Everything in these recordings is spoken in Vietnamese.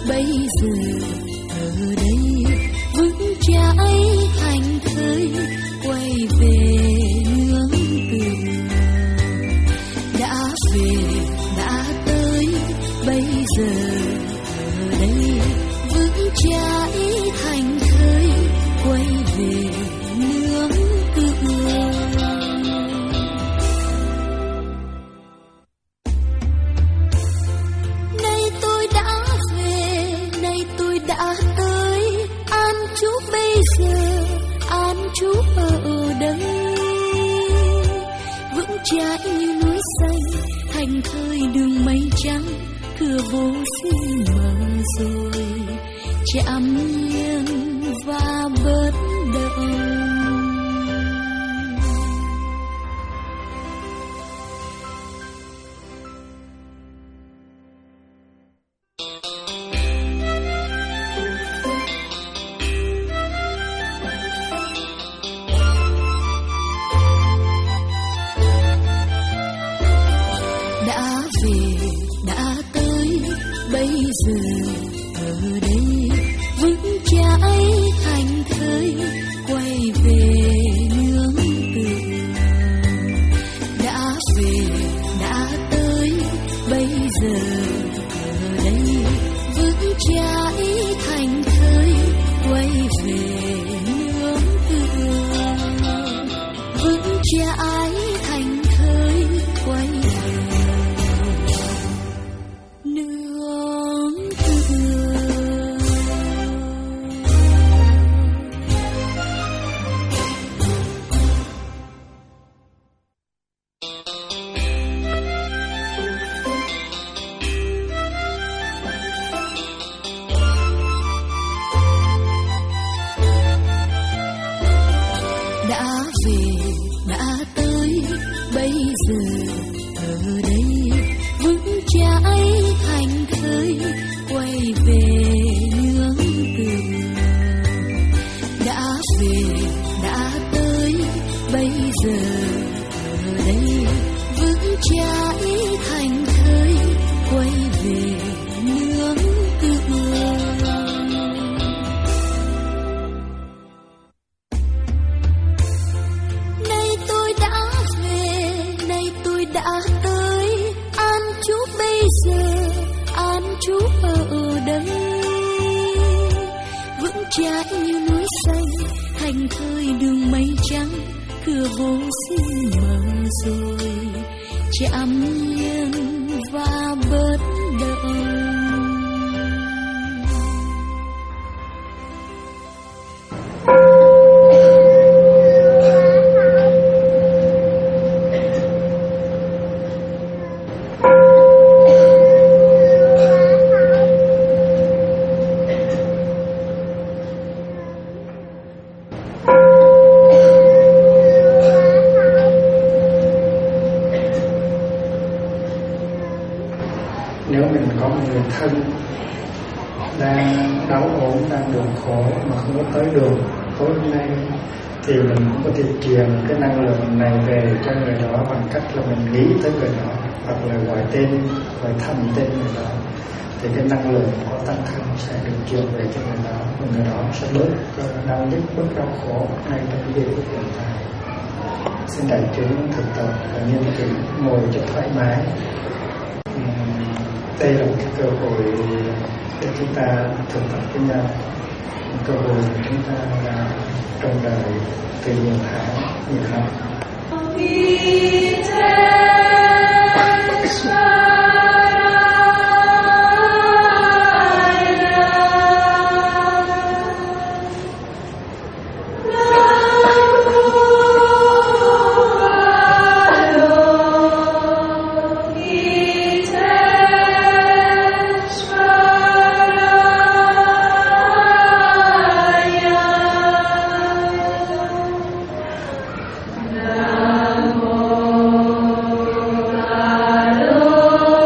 bây giờ ở đây vững chãi thành thơi quay về nương tựa. Đã về đã tới bây giờ ở đây vững chãi thành thơi quay về nương tựa. Nay tôi đã về, nay tôi đã tới, an trú bây giờ, an trú ở đây. Vững chãi như núi xanh, thành thơi đường mây trắng, cửa vô sinh mở rồi, chạm nhiên và bất động. Đã về đã tới bây giờ ở đây vững chãi thành thơi quay về nương tựa. Đã về đã tới bây giờ ở đây vững chãi thành thơi quay về nương tựa. Vững chãi thành thơi quay về nương tựa. Đã về đã tới bây giờ ở đây vững chãi thành thơi quay về nương tựa. Đã về đã tới bây giờ ở đây vững chãi thành thơi quay về nương tựa. Nay tôi đã về, nay tôi đã tới, an trú bây giờ, an trú ở đây. Vững chãi như núi xanh, thành thơi đường mây trắng, cửa vô sinh mở rồi, chạm nhiên và bất động. Nếu mình có một người thân đang đau ốm, đang buồn khổ mà không có tới đường tối hôm nay, thì mình cũng có thể truyền cái năng lượng này về cho người đó bằng cách là mình nghĩ tới người đó, hoặc là gọi tên, gọi thầm tên người đó, thì cái năng lượng của tăng thân sẽ được truyền về cho người đó, và người đó sẽ bớt đau nhức, bớt đau khổ ngay trong cái giây phút hiện tại. Xin đại chúng thực tập và nghiên cứu, ngồi cho thoải mái. Đây là một cái cơ hội để chúng ta thực tập với nhau, một cơ hội để chúng ta đã trong đời từ nhiều tháng, nhiều năm. Nam mô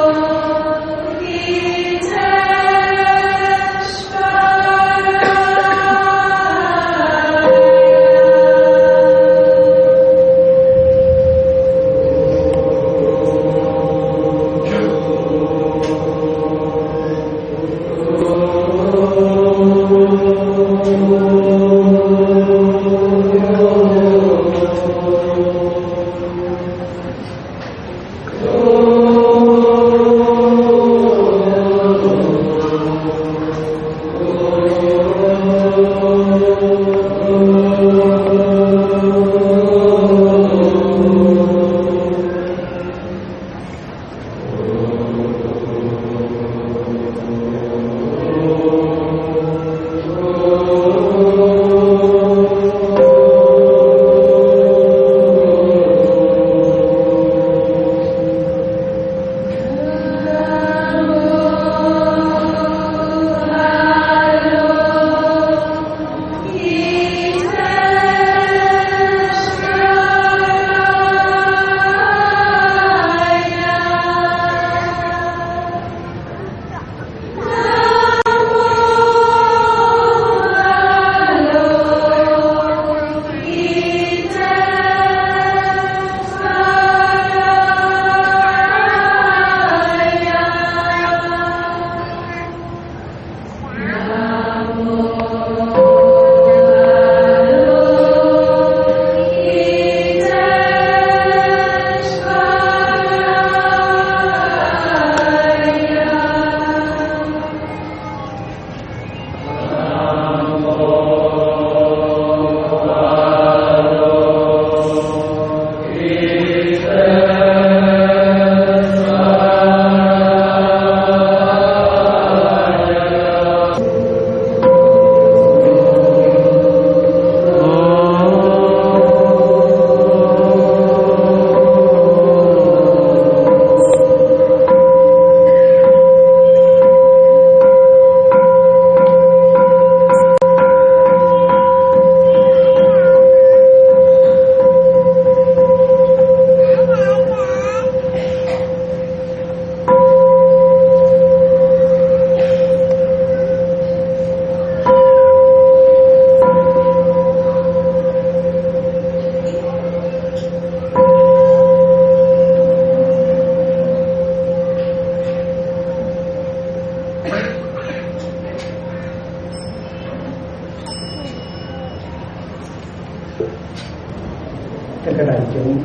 Thưa các đại chúng,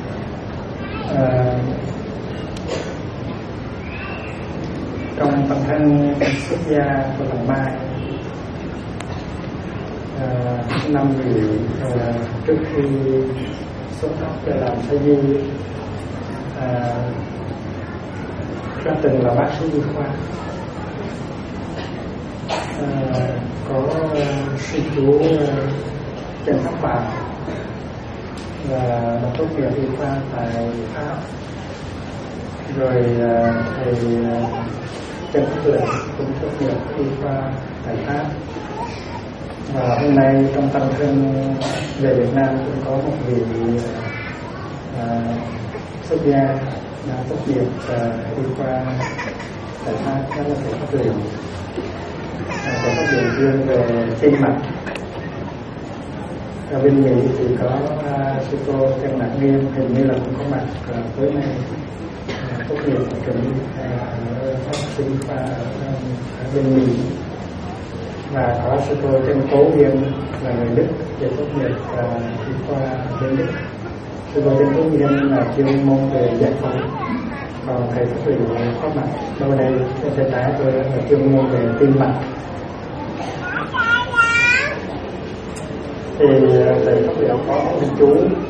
trong bản thân xuất gia của Làng Mai, năm vị trước khi xuất tháp để làm Sa Di đã từng là bác sĩ y khoa. Có sư chú Trần Pháp Bảo và đã tốt nghiệp y khoa tại Pháp, rồi thầy Trần Pháp Lượng cũng tốt nghiệp y khoa tại Pháp. Và hôm nay trong tăng thân về Việt Nam cũng có một vị xuất gia đã tốt nghiệp y khoa tại Pháp, đó là thầy Pháp Lượng. Thầy Pháp Lượng chuyên về tim mạch. Ở bên Mỹ thì có sư cô Trần Lạc Nghiêm, hình như là cũng có mặt tối nay, tốt nghiệp ở trường bác sĩ khoa ở bên Mỹ. Và có sư cô Trần Cố Viên là người Đức, về tốt nghiệp y khoa bên Đức. Sư cô Trần Cố Viên là chuyên môn về giải phẫu, còn thầy Pháp Lượng có mặt đâu đây, thầy tá tôi là chuyên môn về tim mạch. Thì thầy Pháp Liệu có một chú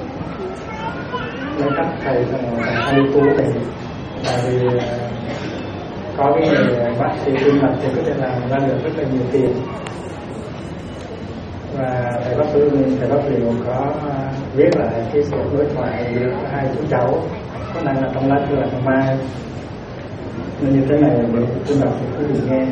lấy cách thầy hay tu thầy, tại vì có cái nghề bác sĩ tim mạch thì có thể làm ra được rất là nhiều tiền. Và thầy Pháp Liệu có viết lại cái cuộc đối thoại giữa hai chú cháu có đang là trong lá thư Làng Mai, nên như thế này để tôi đọc thì quý vị nghe.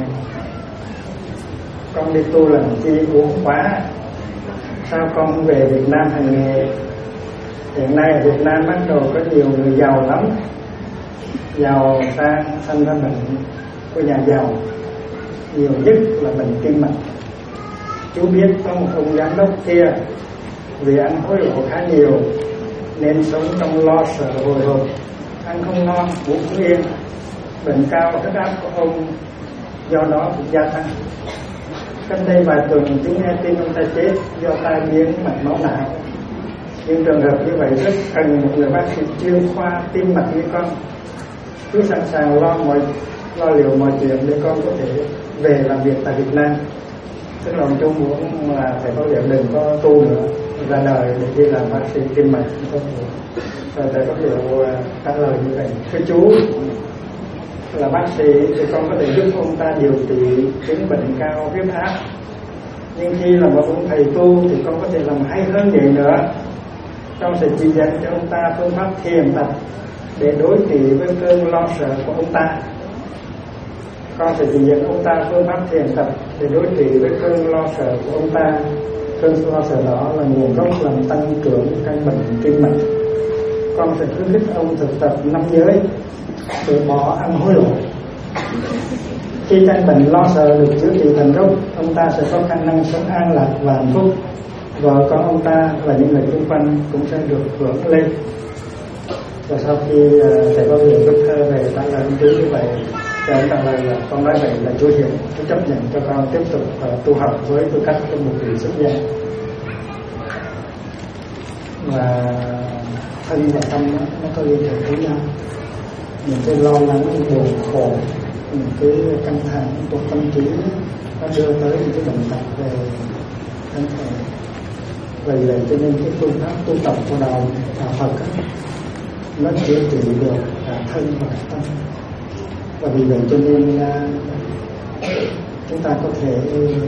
Con đi tu làm chi uống quá, sao con không về Việt Nam hành nghề? Hiện nay ở Việt Nam bắt đầu có nhiều người giàu lắm, giàu sang sanh ra bệnh của nhà giàu, nhiều nhất là bệnh tim mạch. Chú biết có một ông giám đốc kia vì ăn hối lộ khá nhiều nên sống trong lo sợ hồi hộp, ăn không ngon ngủ không yên, bệnh cao huyết áp của ông do đó cũng gia tăng. Cách đây vài tuần chúng nghe tin ông ta chết do tai biến mạch máu não. Nhưng trường hợp như vậy rất cần một người bác sĩ chuyên khoa tim mạch như con. Chú sẵn sàng lo liệu mọi chuyện để con có thể về làm việc tại Việt Nam. Tức là chú muốn là thầy Pháp Liệu đừng có tu nữa, ra đời để đi làm bác sĩ tim mạch. Rồi thầy Pháp Liệu trả lời như vậy: thưa chú, là bác sĩ thì con có thể giúp ông ta điều trị chứng bệnh cao huyết áp, nhưng khi là một ông thầy tu thì con có thể làm hay hơn vậy nữa. Con sẽ chỉ dẫn cho ông ta phương pháp thiền tập để đối trị với cơn lo sợ của ông ta. Con sẽ chỉ dẫn ông ta phương pháp thiền tập để đối trị với cơn lo sợ của ông ta. Cơn lo sợ đó là nguồn gốc làm tăng trưởng căn bệnh tim mạch. Con sẽ khuyến khích ông thực tập 5 giới để bỏ ăn hối lộ. Khi căn bệnh lo sợ được chữa trị thành công, ông ta sẽ có khả năng sống an lạc và hạnh phúc. Vợ con ông ta và những người xung quanh cũng sẽ được hưởng lên. Và sau khi thầy Pháp Liệu viết thơ về trả lời ông chú như vậy, thì ông trả lời là: con nói vậy là chú hiểu, chú chấp nhận cho con tiếp tục tu học với tư cách của một vị xuất gia. Và thân và tâm nó có liên hệ với nhau. Những cái lo lắng, buồn khổ, những cái căng thẳng của tâm trí nó đưa tới những cái bệnh tật về thân thể. Vì vậy cho nên cái phương pháp tu tập của đạo Phật nó chữa trị được cả thân và cả tâm. Và vì vậy cho nên chúng ta có thể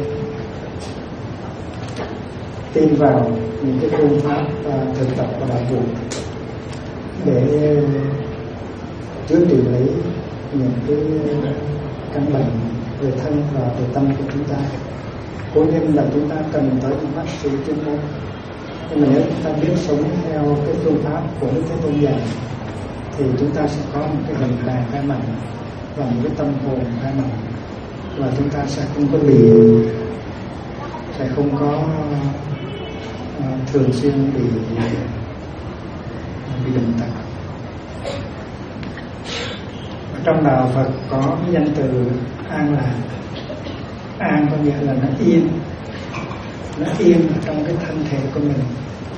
tin vào những cái phương pháp thực tập của đạo Phật để chữa trị lấy những cái căn bệnh về thân và về tâm của chúng ta. Cố nhiên là chúng ta cần tới một bác sĩ chuyên môn, nhưng mà nếu chúng ta biết sống theo cái phương pháp của Đức Thế Tôn dạy thì chúng ta sẽ có một cái hình hài khai mạnh và một cái tâm hồn khai mạnh, và chúng ta sẽ không có thường xuyên bị bệnh tật. Trong đạo Phật có danh từ an lạc. An có nghĩa là nó yên ở trong cái thân thể của mình,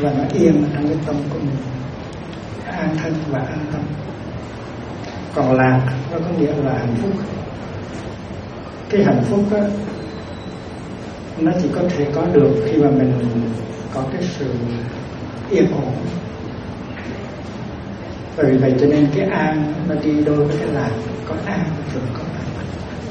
và nó yên trong cái tâm của mình, an thân và an tâm. Còn lạc nó có nghĩa là hạnh phúc. Cái hạnh phúc đó, nó chỉ có thể có được khi mà mình có cái sự yên ổn. Bởi vậy cho nên cái an nó đi đôi với cái lạc, có an thường có lạc.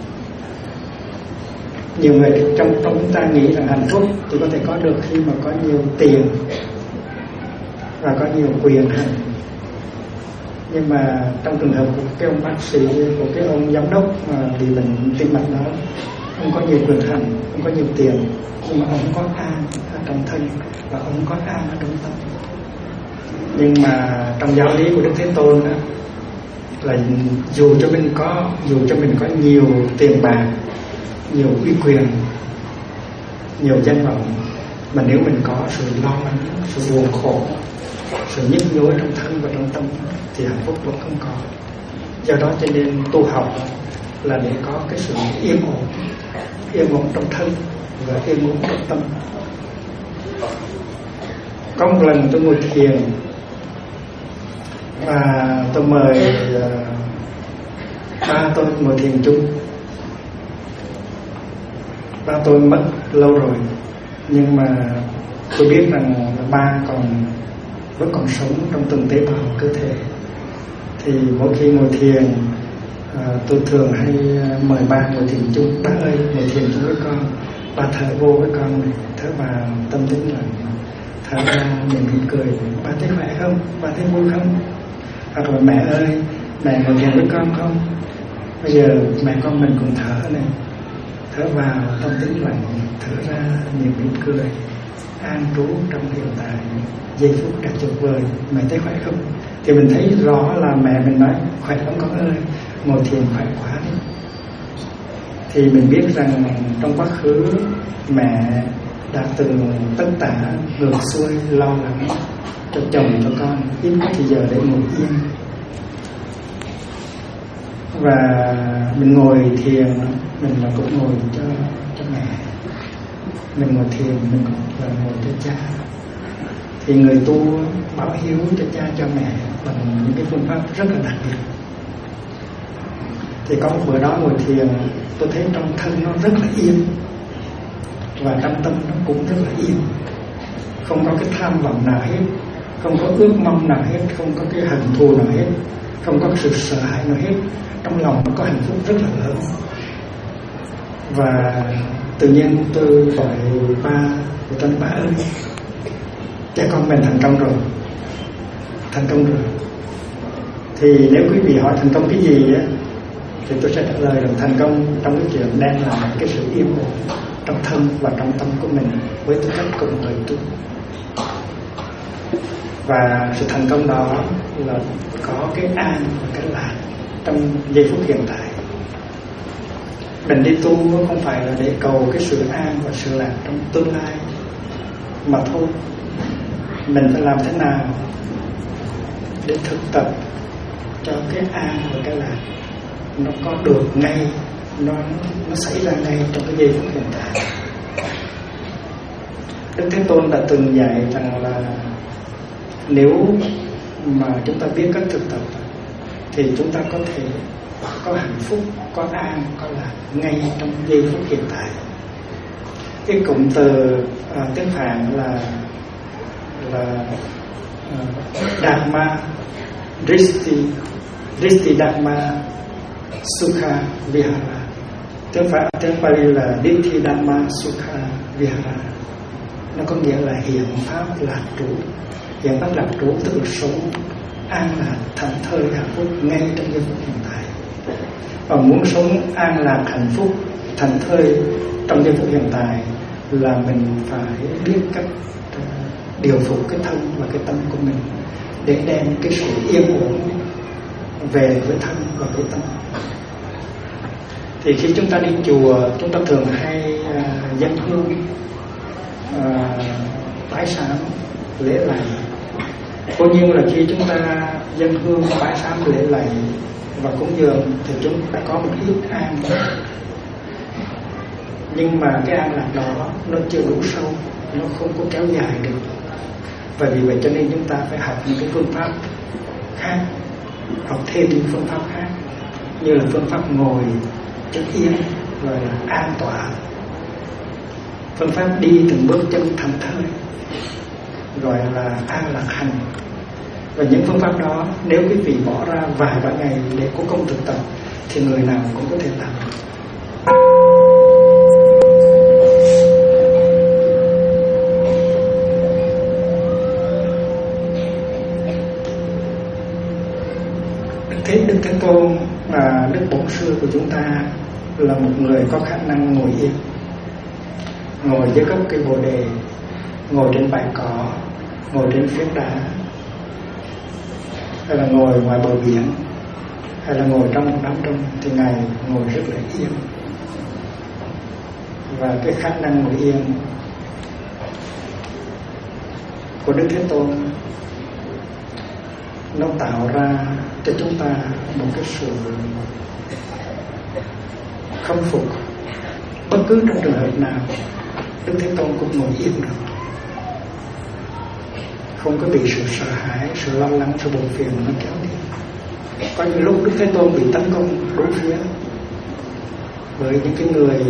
Nhiều người trong chúng ta nghĩ rằng hạnh phúc thì có thể có được khi mà có nhiều tiền và có nhiều quyền hành. Nhưng mà trong trường hợp của cái ông bác sĩ, của cái ông giám đốc mà bị bệnh tim mạch đó, ông có nhiều quyền hành, ông có nhiều tiền, nhưng mà ông có an ở trong thân và ông có an ở trong tâm. Nhưng mà trong giáo lý của Đức Thế Tôn đó, là dù cho mình có nhiều tiền bạc, nhiều uy quyền, nhiều danh vọng, mà nếu mình có sự lo lắng, sự buồn khổ, sự nhức nhối trong thân và trong tâm thì hạnh phúc vẫn không có. Do đó cho nên tu học là để có cái sự yên ổn trong thân và yên ổn trong tâm. Có một lần tôi ngồi thiền và tôi mời ba tôi ngồi thiền chung. Ba tôi mất lâu rồi, nhưng mà tôi biết rằng ba vẫn còn sống trong từng tế bào cơ thể. Thì mỗi khi ngồi thiền, tôi thường hay mời ba ngồi thiền chung. Ba ơi, ngồi thiền chung với con. Ba thở vô với con này, thở vào tâm tĩnh lặng, thở ra miệng mỉm cười. Ba thấy khỏe không? Ba thấy vui không? Hoặc là mẹ ơi, mẹ ngồi thiền với con không? Bây giờ mẹ con mình cùng thở này, thở vào tâm tĩnh lặng, thở ra miệng mỉm cười, an trú trong hiện tại, giây phút thật tuyệt vời. Mẹ thấy khỏe không? Thì mình thấy rõ là mẹ mình nói khỏe lắm con ơi, ngồi thiền khỏe quá đấy. Thì mình biết rằng trong quá khứ mẹ đã từng tất tả ngược xuôi lo lắng cho chồng cho con, ít có thì giờ để ngồi yên. Và mình ngồi thiền, mình là cũng ngồi cho mẹ. Mình ngồi thiền, mình cũng là ngồi cho cha. Thì người tu báo hiếu cho cha cho mẹ bằng những cái phương pháp rất là đặc biệt. Thì có một bữa đó ngồi thiền, tôi thấy trong thân nó rất là yên, và trong tâm nó cũng rất là yên. Không có cái tham vọng nào hết, không có ước mong nào hết, không có cái hận thù nào hết, không có cái sự sợ hãi nào hết. Trong lòng nó có hạnh phúc rất là lớn. Và tự nhiên tôi gọi ba, tôi nói ba ơi, cha con mình thành công rồi. Thì nếu quý vị hỏi thành công cái gì á, thì tôi sẽ trả lời rằng thành công trong cái chuyện đem lại cái sự yên ổn trong thân và trong tâm của mình với tư cách của một người tu. Và sự thành công đó là có cái an và cái lạc trong giây phút hiện tại. Mình đi tu không phải là để cầu cái sự an và sự lạc trong tương lai mà thôi. Mình phải làm thế nào để thực tập cho cái an và cái lạc nó có được ngay, nó xảy ra ngay trong cái giây phút hiện tại. Đức Thế Tôn đã từng dạy rằng là nếu mà chúng ta biết cách thực tập thì chúng ta có thể có hạnh phúc, có an, có lạc ngay trong giây phút hiện tại. Cái cụm từ tiếng Phạn là Dhamma Dristi Dhamma Sukha Vihara. Tiếng Pali là Ditti Dhamma Sukha Vihara. Nó có nghĩa là hiện pháp lạc trú. Hiện pháp lạc trú tức là sống an lạc, thảnh thơi, hạnh phúc ngay trong giây phút hiện tại. Và muốn sống an lạc, hạnh phúc, thảnh thơi trong giây phút hiện tại là mình phải biết cách điều phục cái thân và cái tâm của mình để đem cái sự yên ổn về với thân và với tâm. Thì khi chúng ta đi chùa, chúng ta thường hay dâng hương, bái sám, lễ lạy. Cố nhiên là khi chúng ta dâng hương, bái sám, lễ lạy và cúng dường thì chúng ta có một ít an. Nhưng mà cái an lạc đó nó chưa đủ sâu, nó không có kéo dài được. Và vì vậy cho nên chúng ta phải học những cái phương pháp khác, học thêm những phương pháp khác, như là phương pháp ngồi chân yên gọi là an tọa, phương pháp đi từng bước chân thảnh thơi gọi là an lạc hành. Và những phương pháp đó nếu quý vị bỏ ra vài ba ngày để cố công thực tập thì người nào cũng có thể làm được. Đức Thế Tôn và Đức Bổn Sư của chúng ta là một người có khả năng ngồi yên, ngồi dưới gốc cây bồ đề, ngồi trên bãi cỏ, ngồi trên phiến đá, hay là ngồi ngoài bờ biển, hay là ngồi trong một đám đông, thì Ngài ngồi rất là yên. Và cái khả năng ngồi yên của Đức Thế Tôn nó tạo ra cho chúng ta một cái sự khâm phục. Bất cứ trong trường hợp nào Đức Thế Tôn cũng ngồi yên được, không có bị sự sợ hãi, sự lo lắng, sự buồn phiền nó kéo đi. Có những lúc Đức Thế Tôn bị tấn công đối phía với những cái người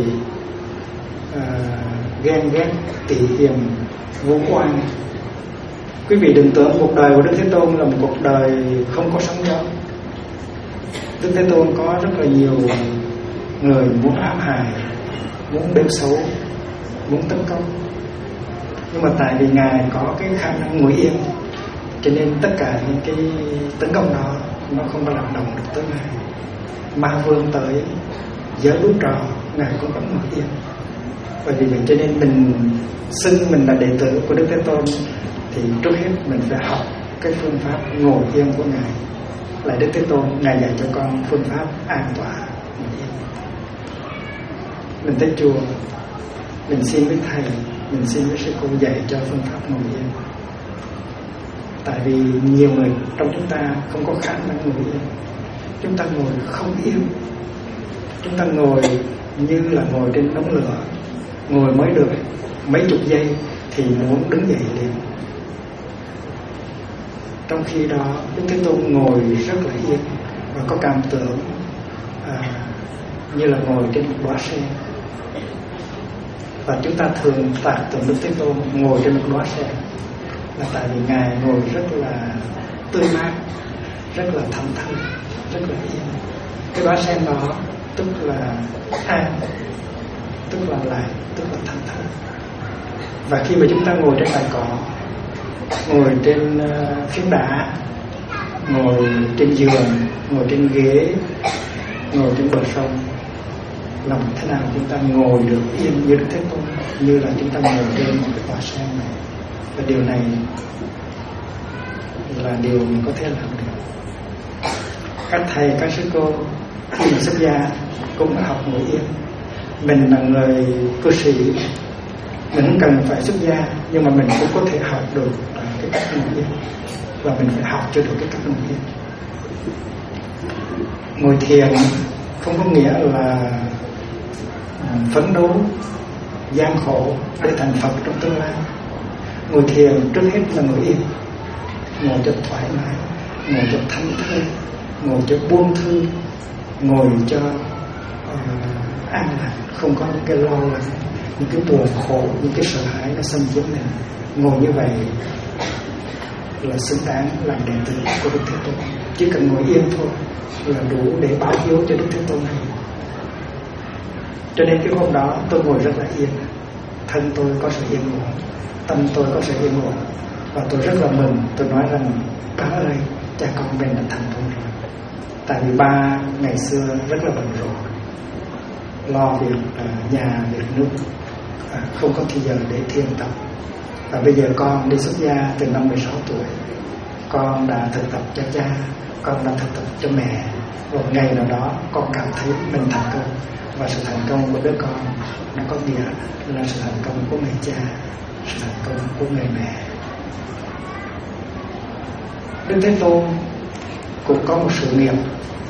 ghen ghét, tị hiềm, vu oan. Quý vị đừng tưởng cuộc đời của Đức Thế Tôn là một cuộc đời không có sóng gió. Đức Thế Tôn có rất là nhiều người muốn ám hại, muốn bêu xấu, muốn tấn công. Nhưng mà tại vì Ngài có cái khả năng ngồi yên, cho nên tất cả những cái tấn công đó nó không có làm động được tới Ngài. Ma vương tới giở lũ trò, Ngài cũng vẫn ngồi yên. Và vì vậy cho nên mình xưng mình là đệ tử của Đức Thế Tôn thì trước hết mình phải học cái phương pháp ngồi yên của Ngài. Là Đức Thế Tôn Ngài dạy cho con phương pháp an tọa ngồi yên. Mình tới chùa, mình xin với thầy, mình xin với sư cô dạy cho phương pháp ngồi yên. Tại vì nhiều người trong chúng ta không có khả năng ngồi yên. Chúng ta ngồi không yên, chúng ta ngồi như là ngồi trên đống lửa, ngồi mới được mấy chục giây thì muốn đứng dậy liền. Trong khi đó Đức Thế Tôn ngồi rất là yên và có cảm tưởng như là ngồi trên một đóa sen. Và chúng ta thường tạc tượng Đức Thế Tôn ngồi trên một đóa sen là tại vì Ngài ngồi rất là tươi mát, rất là thảnh thơi, rất là yên. Cái đóa sen đó tức là an, tức là lại, tức là thảnh thơi. Và khi mà chúng ta ngồi trên bãi cỏ, ngồi trên phiến đá, ngồi trên giường, ngồi trên ghế, ngồi trên bờ sông, làm thế nào chúng ta ngồi được yên như Đức Thế Tôn, như là chúng ta ngồi trên một cái tòa sen này. Và điều này là điều mình có thể làm được. Các thầy, các sư cô khi mà xuất gia cũng đã học ngồi yên. Mình là người cư sĩ, mình không cần phải xuất gia, nhưng mà mình cũng có thể học được cái cách ngồi yên. Và mình phải học cho được cái cách ngồi yên. Ngồi thiền không có nghĩa là phấn đấu gian khổ để thành Phật trong tương lai. Ngồi thiền trước hết là ngồi yên, ngồi cho thoải mái, ngồi cho thanh thơi, ngồi cho buông thư, ngồi cho an lạc, không có những cái lo lắng, những cái buồn khổ, những cái sợ hãi nó xâm chiếm mình. Ngồi như vậy là xứng đáng làm đệ tử của Đức Thế Tôn. Chỉ cần ngồi yên thôi là đủ để báo hiếu cho Đức Thế Tôn này. Cho nên cái hôm đó tôi ngồi rất là yên, thân tôi có sự yên ổn, tâm tôi có sự yên ổn, và tôi rất là mừng. Tôi nói rằng ba ơi, cha con mình đã thành công rồi. Tại vì ba ngày xưa rất là bận rộn, lo việc nhà, việc nước, không có thời giờ để thiền tập. Và bây giờ con đi xuất gia từ năm 16 tuổi, con đã thực tập cho cha, con đã thực tập cho mẹ. Một ngày nào đó con cảm thấy mình thành công. Và sự thành công của đứa con nó có nghĩa là sự thành công của người cha, sự thành công của người mẹ. Đức Thế Tôn cũng có một sự nghiệp,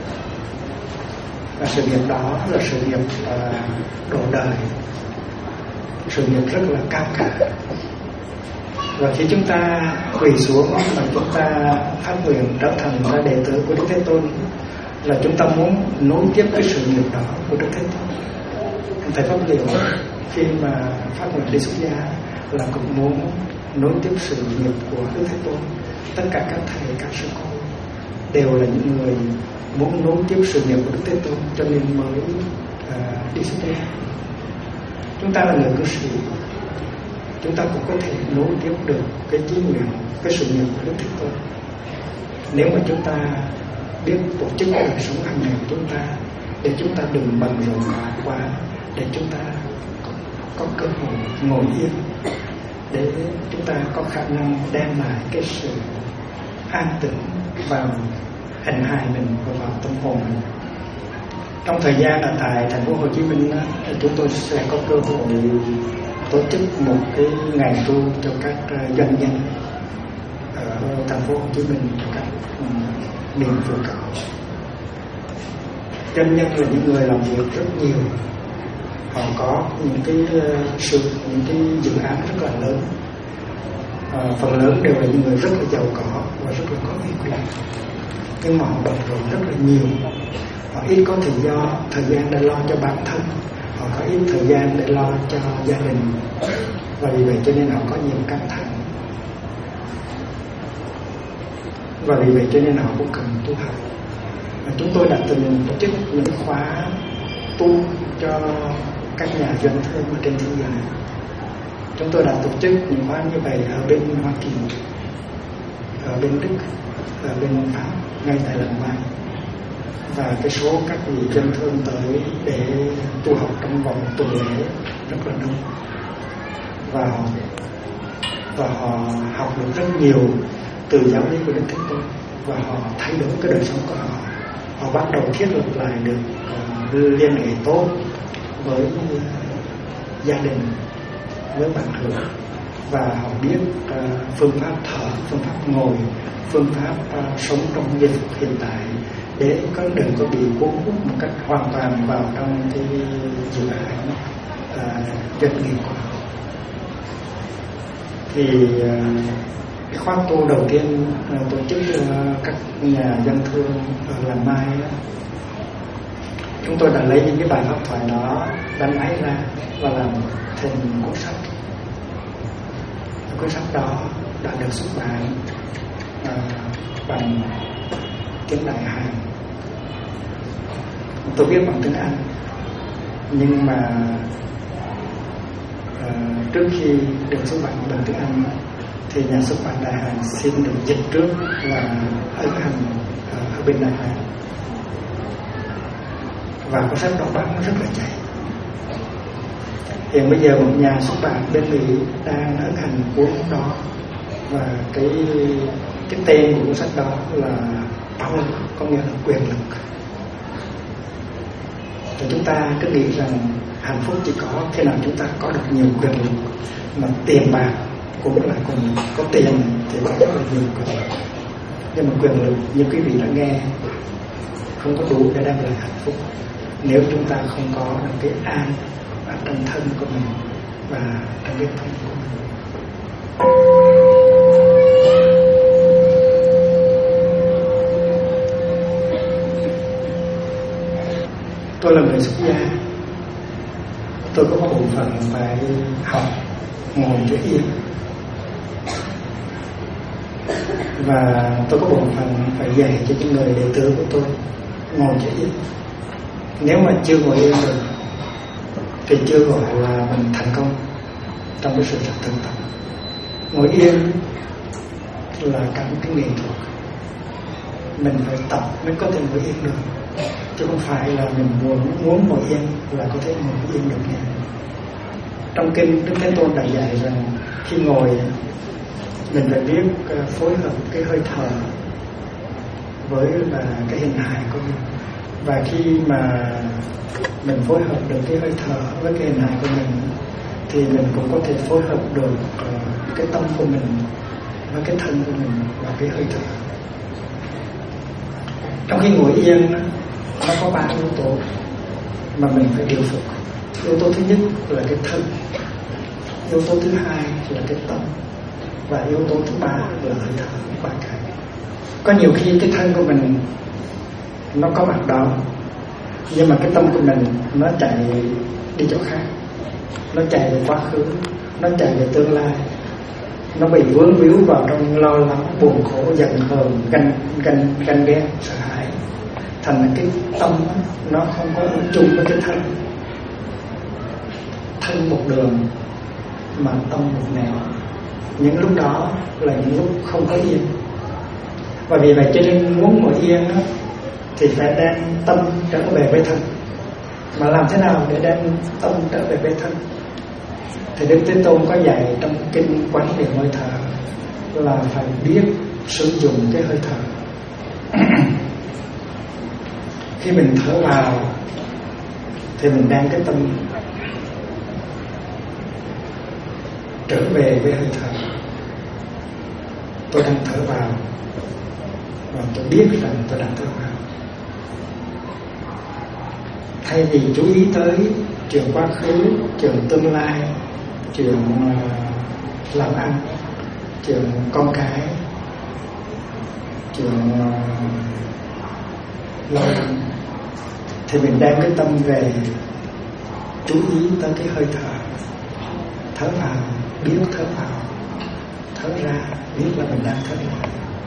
và sự nghiệp đó là sự nghiệp độ đời, sự nghiệp rất là cao cả. Và khi chúng ta quỳ xuống và chúng ta phát nguyện trở thành là đệ tử của Đức Thế Tôn, là chúng ta muốn nối tiếp cái sự nghiệp đó của Đức Thế Tôn. Thầy Pháp Liệu khi mà phát nguyện đi xuất gia là cũng muốn nối tiếp sự nghiệp của Đức Thế Tôn. Tất cả các thầy, các sư cô đều là những người muốn nối tiếp sự nghiệp của Đức Thế Tôn, cho nên mới đi xuất gia. Chúng ta là người cư sĩ, chúng ta cũng có thể nối tiếp được cái chí nguyện, cái sự nghiệp của Đức Thế Tôn. Nếu mà chúng ta biết tổ chức đời sống hàng ngày của chúng ta, để chúng ta đừng bận rộn quá, để chúng ta có cơ hội ngồi yên, để chúng ta có khả năng đem lại cái sự an tĩnh vào hình hài mình và vào tâm hồn mình. Trong thời gian ở tại thành phố Hồ Chí Minh, chúng tôi sẽ có cơ hội tổ chức một cái ngày tu cho các doanh nhân ở thành phố Hồ Chí Minh, các miền phụ cận. Doanh nhân là những người làm việc rất nhiều, họ có những cái dự án rất là lớn, phần lớn đều là những người rất là giàu có và rất là có uy quyền, nhưng mà họ bận rộn rất là nhiều. Họ ít có thời gian để lo cho bản thân, họ có ít thời gian để lo cho gia đình, và vì vậy cho nên họ có nhiều căng thẳng, và vì vậy cho nên họ cũng cần tu học. Và chúng tôi đã từng tổ chức những khóa tu cho các nhà doanh thương ở trên thế giới. Chúng tôi đã tổ chức những khóa như vậy ở bên Hoa Kỳ, ở bên Đức, ở bên Pháp, ngay tại Lạng Mai. Và cái số các vị dân thương tới để tu học trong vòng tuần lễ rất là đông, và họ học được rất nhiều từ giáo lý của Đức Thế Tôn, và họ thay đổi cái đời sống của họ. Họ bắt đầu thiết lập lại được liên hệ tốt với gia đình, với bạn hữu, và họ biết phương pháp thở, phương pháp ngồi, phương pháp sống trong giây phút hiện tại, để đừng có bị cuốn hút một cách hoàn toàn vào trong cái dự án doanh nghiệp của họ. Thì cái khóa tu đầu tiên tổ chức các nhà dân thương ở Lạng Mai, chúng tôi đã lấy những cái bài pháp thoại đó đánh máy ra và làm thành cuốn sách. Cuốn sách đó đã được xuất bản bằng tiếng Đại Hàn. Tôi viết bằng tiếng Anh, nhưng mà trước khi được xuất bản bằng tiếng Anh thì nhà xuất bản Đại Hàn xin được dịch trước và ấn hành ở bên Đại Hàn, và cuốn sách đó bán rất là chạy. Hiện bây giờ một nhà xuất bản bên Mỹ đang ấn hành cuốn đó, và cái tên của cuốn sách đó là Power, có nghĩa là quyền lực. Và chúng ta cứ nghĩ rằng hạnh phúc chỉ có khi nào chúng ta có được nhiều quyền lực, mà tiền bạc cũng là quyền lực. Có tiền thì có rất là nhiều quyền lực, nhưng mà quyền lực như quý vị đã nghe không có đủ để đem lại hạnh phúc nếu chúng ta không có được cái an ở trong thân của mình và trong cái tâm của mình. Tôi là người xuất gia, tôi có bổn phận phải học ngồi cho yên, và tôi có bổn phận phải dạy cho những người đệ tử của tôi ngồi cho yên. Nếu mà chưa ngồi yên được thì chưa gọi là mình thành công trong cái sự thực tập. Ngồi yên là cả một cái nghệ thuật, mình phải tập mới có thể ngồi yên được, chứ không phải là mình muốn ngồi yên là có thể ngồi yên được nha. Trong kinh Đức Thế Tôn đã dạy rằng khi ngồi mình phải biết phối hợp cái hơi thở với là cái hình hài của mình, và khi mà mình phối hợp được cái hơi thở với cái hình hài của mình thì mình cũng có thể phối hợp được cái tâm của mình với cái thân của mình và cái hơi thở. Trong khi ngồi yên nó có 3 yếu tố mà mình phải điều phục. Yếu tố thứ nhất là cái thân, yếu tố thứ hai là cái tâm, và yếu tố thứ ba là hơi thở. Ba cái. Có nhiều khi cái thân của mình nó có mặt đó, nhưng mà cái tâm của mình nó chạy đi chỗ khác, nó chạy về quá khứ, nó chạy về tương lai, nó bị vướng víu vào trong lo lắng, buồn khổ, giận hờn, ganh ghét, sợ hãi. Thành là cái tâm nó không có chung với cái thân. Thân một đường mà tâm một nẻo. Những lúc đó là những lúc không có yên. Và vì vậy cho nên muốn ngồi yên đó, thì phải đem tâm trở về với thân. Mà làm thế nào để đem tâm trở về với thân? Thì Đức Thế Tôn có dạy trong kinh Quán Niệm hơi thở là phải biết sử dụng cái hơi thở. Khi mình thở vào thì mình đem cái tâm trở về với hơi thở. Tôi đang thở vào và tôi biết rằng tôi đang thở vào. Thay vì chú ý tới chuyện quá khứ, chuyện tương lai, chuyện làm ăn, chuyện con cái, chuyện lo lắng, thì mình đem cái tâm về chú ý tới cái hơi thở. Thở vào, biết thở vào. Thở ra, biết là mình đang thở ra.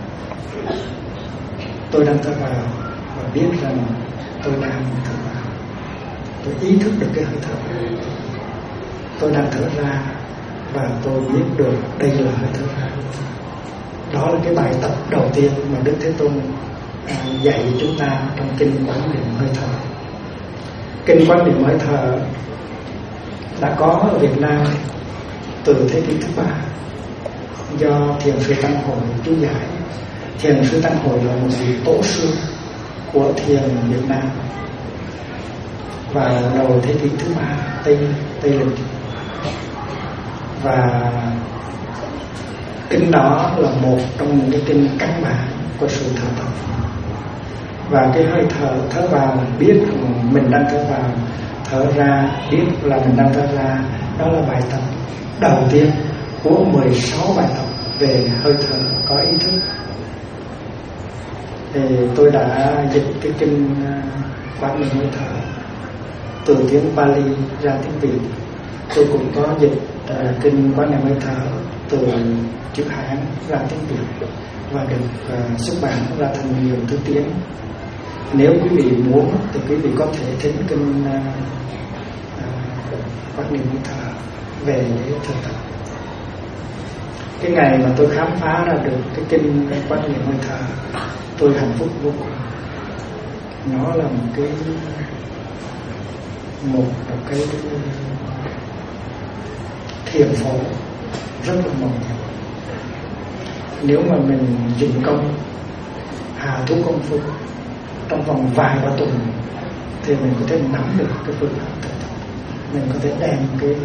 Tôi đang thở vào và biết rằng tôi đang thở vào. Tôi ý thức được cái hơi thở. Tôi đang thở ra và tôi biết được đây là hơi thở ra. Đó là cái bài tập đầu tiên mà Đức Thế Tôn dạy chúng ta trong kinh Quán Niệm hơi thở. Kinh Quán Niệm hơi thở đã có ở Việt Nam từ thế kỷ thứ 3 do Thiền sư Tăng Hội chú giải. Thiền sư Tăng Hội là một vị tổ sư của thiền Việt Nam vào đầu thế kỷ thứ 3 Tây lịch. Và kinh đó là một trong những cái kinh căn bản của sự thở tập. Và cái hơi thở vào biết mình đang thở vào, thở ra biết là mình đang thở ra. Đó là bài tập đầu tiên của 16 bài tập về hơi thở có ý thức. Thì tôi đã dịch cái kinh Quán Niệm hơi thở từ tiếng Pali ra tiếng Việt. Tôi cũng có dịch kinh Quán Niệm hơi thở từ chữ Hán ra tiếng Việt và được xuất bản ra thành nhiều thứ tiếng. Nếu quý vị muốn thì quý vị có thể thính kinh Quán Niệm hơi thở về để thực tập. Cái ngày mà tôi khám phá ra được cái kinh Quán Niệm hơi thở, tôi hạnh phúc vô cùng. Nó là một cái thiền phổ rất là màu nhiệm. Nếu mà mình dùng công hà thú công phu trong vòng vài ba tuần thì mình có thể nắm được cái phương pháp thực tập. Mình có thể đem cái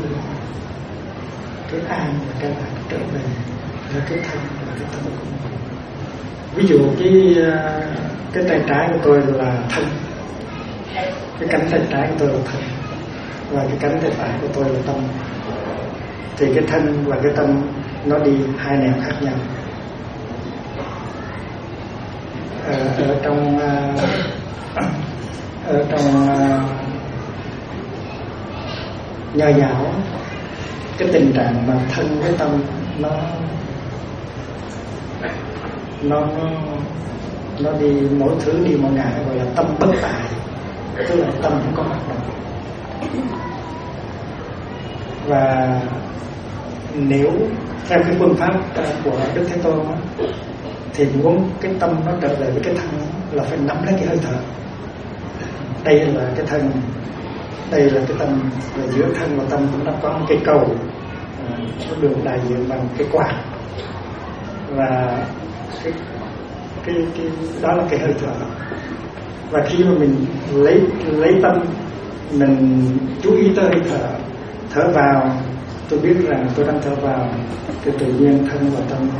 an và cái lạc trở về là cái thân và cái tâm của mình. Ví dụ cái tay trái của tôi là thân, cái cánh tay trái của tôi là thân, và cái cánh tay phải của tôi là tâm. Thì cái thân và cái tâm nó đi hai nẻo khác nhau. Ở trong Nho giáo, cái tình trạng mà thân với tâm nó đi mỗi thứ đi mỗi ngã gọi là tâm bất tại, tức là tâm không có hoạt động. Và nếu theo cái phương pháp của Đức Thế Tôn thì muốn cái tâm nó trở về với cái thân là phải nắm lấy cái hơi thở. Đây là cái thân, đây là cái tâm, và giữa thân và tâm cũng đã có một cái cầu nó được đại diện bằng cái quạt, và cái đó là cái hơi thở. Và khi mà mình lấy tâm mình chú ý tới hơi thở, thở vào, tôi biết rằng tôi đang thở vào, thì tự nhiên thân và tâm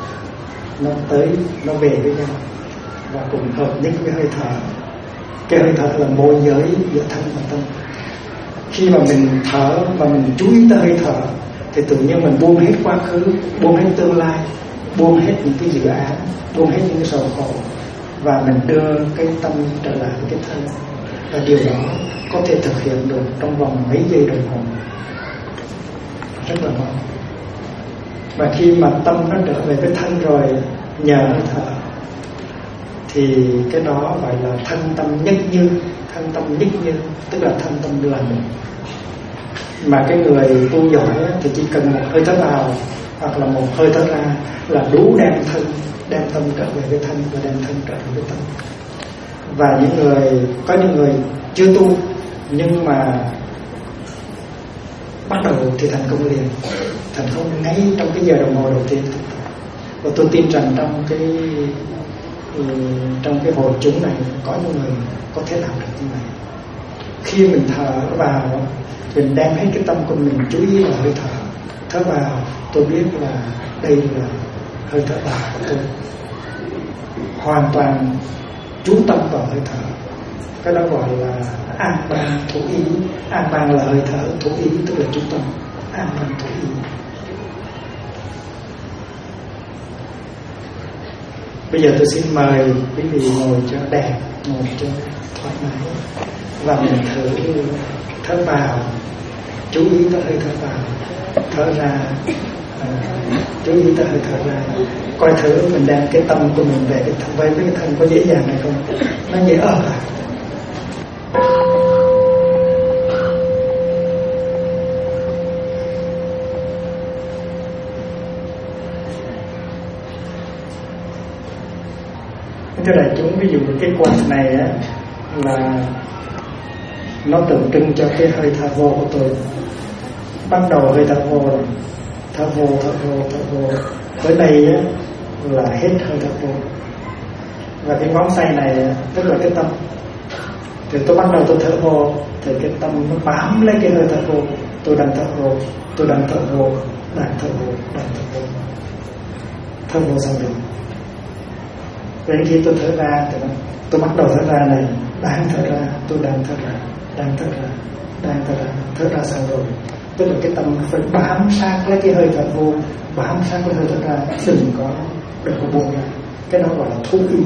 nó về với nhau và cùng hợp nhất với hơi thở. Cái hơi thở là môi giới giữa thân và tâm. Khi mà mình thở và mình chú ý tới hơi thở thì tự nhiên mình buông hết quá khứ, buông hết tương lai, buông hết những cái dự án, buông hết những cái sầu khổ, và mình đưa cái tâm trở lại với cái thân. Và điều đó có thể thực hiện được trong vòng mấy giây đồng hồ, rất là mau. Và khi mà tâm nó trở về với thân rồi, nhờ hơi thở, thì cái đó gọi là thân tâm nhất như. Thân tâm nhất như tức là thân tâm lành. Mà cái người tu giỏi thì chỉ cần một hơi thở vào hoặc là một hơi thở ra là đủ đem tâm trở về với thân và đem thân trở về với tâm. Và có những người chưa tu nhưng mà bắt đầu thì thành công liền, thành công ngay trong cái giờ đồng hồ đầu tiên. Và tôi tin rằng trong cái hội chúng này có những người có thể làm được như vậy. Khi mình thở vào, mình đem hết cái tâm của mình chú ý vào hơi thở. Thở vào, tôi biết là đây là hơi thở vào của tôi. Hoàn toàn chú tâm vào hơi thở. Cái đó gọi là an ban thủ ý. An ban là hơi thở, thủ ý tức là chú tâm. An ban thủ ý. Bây giờ tôi xin mời quý vị ngồi cho đẹp, ngồi cho thoải mái, và mình thở vào, chú ý tới hơi thở vào, thở ra, chú ý tới hơi thở ra. Coi thử mình đem cái tâm của mình về với cái thân có dễ dàng hay không? Nó dễ ợt à? Thưa đại chúng, ví dụ cái quạt này á, là nó tượng trưng cho cái hơi thở vô của tôi. Bắt đầu hơi thở vô rồi, thở vô. Tới đây á, là hết hơi thở vô. Và cái ngón tay này tức là cái tâm. Thì tôi bắt đầu tôi thở vô, thì cái tâm nó bám lấy cái hơi thở vô. Tôi đang thở vô, đang thở vô. Thở vô xong rồi. Đến khi tôi thở ra thì tôi bắt đầu thở ra này, đang thở ra, tôi đang thở ra, thở ra xong rồi. Tức là cái tâm phải bám sát lấy cái hơi thở vô, bám sát lấy hơi thở ra, đừng có buông ra. Cái đó gọi là thú ý.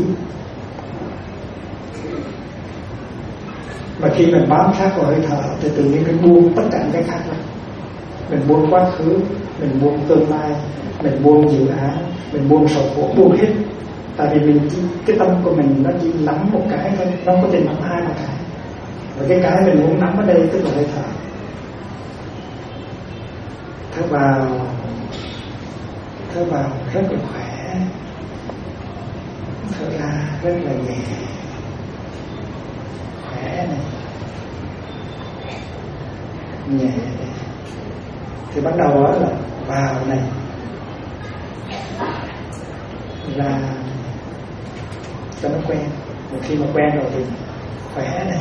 Mà khi mình bám sát vào hơi thở thì tự nhiên mình buông tất cả cái khác này. Mình buông quá khứ, mình buông tương lai, mình buông dự án, mình buông sầu khổ, buông hết. Tại vì cái tâm của mình nó chỉ nắm một cái thôi, nó không có thể nắm hai một cái. Và cái mình muốn nắm ở đây tức là hơi thở. Thở vào rất là khỏe, thở ra rất là nhẹ, khỏe này, nhẹ này. Thì bắt đầu đó là vào này, ra cho nó quen. Một khi mà quen rồi thì khỏe này,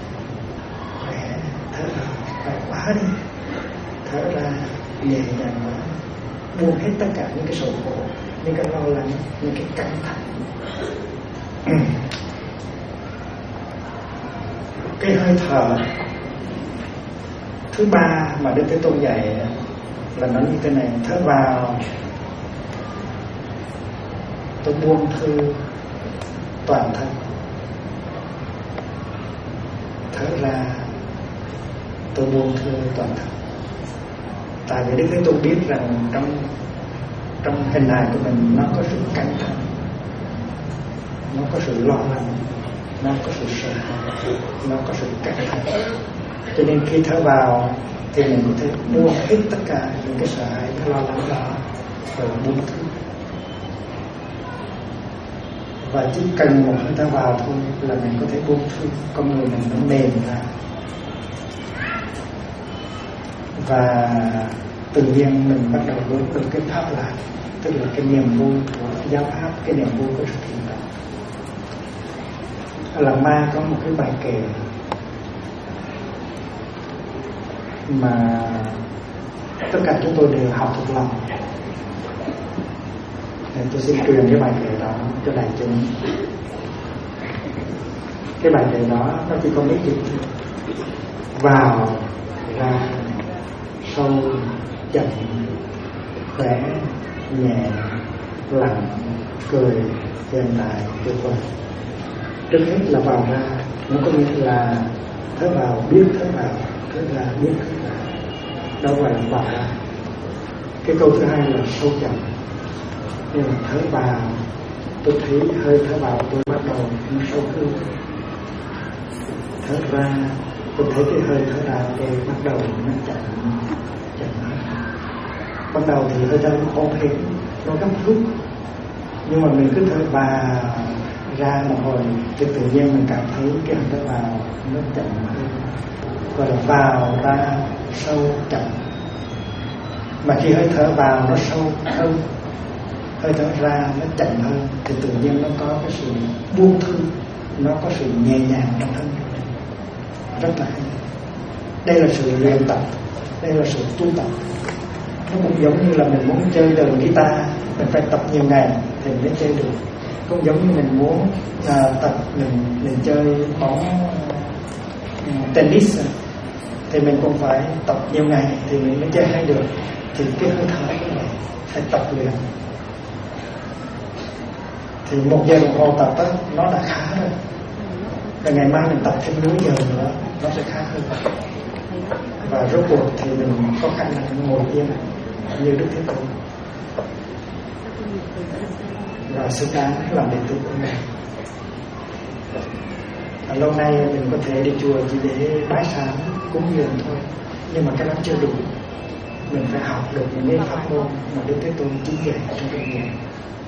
thở vào khỏe quá đi, thở ra nhẹ nhàng quá, buông hết tất cả những cái sầu khổ, những cái lo lắng, những cái căng thẳng. Cái hơi thở thứ ba mà Đức Thế Tôn dạy là nó như thế này: thở vào tôi buông thư toàn thân, thở ra tôi buông thư toàn thân. Tại vì Đức Thế Tôn biết rằng trong hình hài của mình nó có sự căng thẳng, nó có sự lo lắng, nó có sự sợ hãi, nó có sự căng thẳng. Cho nên khi thở vào thì mình có thể buông hết tất cả những cái sợ hãi, cái lo lắng đó, rồi buông thư. Và chỉ cần một hơi thở vào thôi là mình có thể buông thư, con người mình nó mềm ra. Và tự nhiên mình bắt đầu được cái pháp lại, tức là cái niềm vui của giáo pháp, cái niềm vui của sự thiền tập. Ở Làng Ma có một cái bài kệ mà tất cả chúng tôi đều học thuộc lòng. Nên tôi xin truyền cái bài kệ đó cho đại chúng. Cái bài kệ đó nó chỉ có mấy chữ: vào ra sâu, chậm, khỏe, nhẹ, lặng, cười, hiện tại, tuyệt vời. Trước hết là vào ra, nó có nghĩa là thở vào biết thở vào, thở ra biết thở ra, đâu phải là vào ra. Cái câu thứ hai là sâu chậm, nhưng mà thở vào tôi thấy hơi thở vào tôi bắt đầu nó sâu hơn, thở ra tôi thấy cái hơi thở ra tôi bắt đầu nó chậm hơn. Ban đầu thì hơi thở nó không hề, nó gấp rút, nhưng mà mình cứ thở vào ra một hồi thì tự nhiên mình cảm thấy cái hơi thở vào nó chậm hơn, gọi là vào ra sâu chậm. Mà khi hơi thở vào nó sâu hơn, hơi thở ra nó chậm hơn, thì tự nhiên nó có cái sự buông thư, nó có sự nhẹ nhàng trong thân, rất là hay. Đây là sự luyện tập, đây là sự tu tập. Nó cũng giống như là mình muốn chơi đờn guitar, mình phải tập nhiều ngày thì mới chơi được. Cũng giống như mình muốn tập mình chơi bóng tennis thì mình cũng phải tập nhiều ngày thì mình mới chơi hay được. Thì cái hơi thở này phải tập luyện. Thì 1 giờ đồng hồ tập đó, nó đã khá rồi. Và ngày mai mình tập thêm nửa giờ nữa, nó sẽ khá hơn. Và rốt cuộc thì mình có khả năng ngồi yên như Đức Thế Tôn và xứng đáng làm đệ tử của mình. Lâu nay mình có thể đi chùa chỉ để bái sám, cúng dường thôi, nhưng mà cái đó chưa đủ. Mình phải học được những cái pháp môn mà Đức Thế Tôn chỉ dạy trong kinh nghiệm.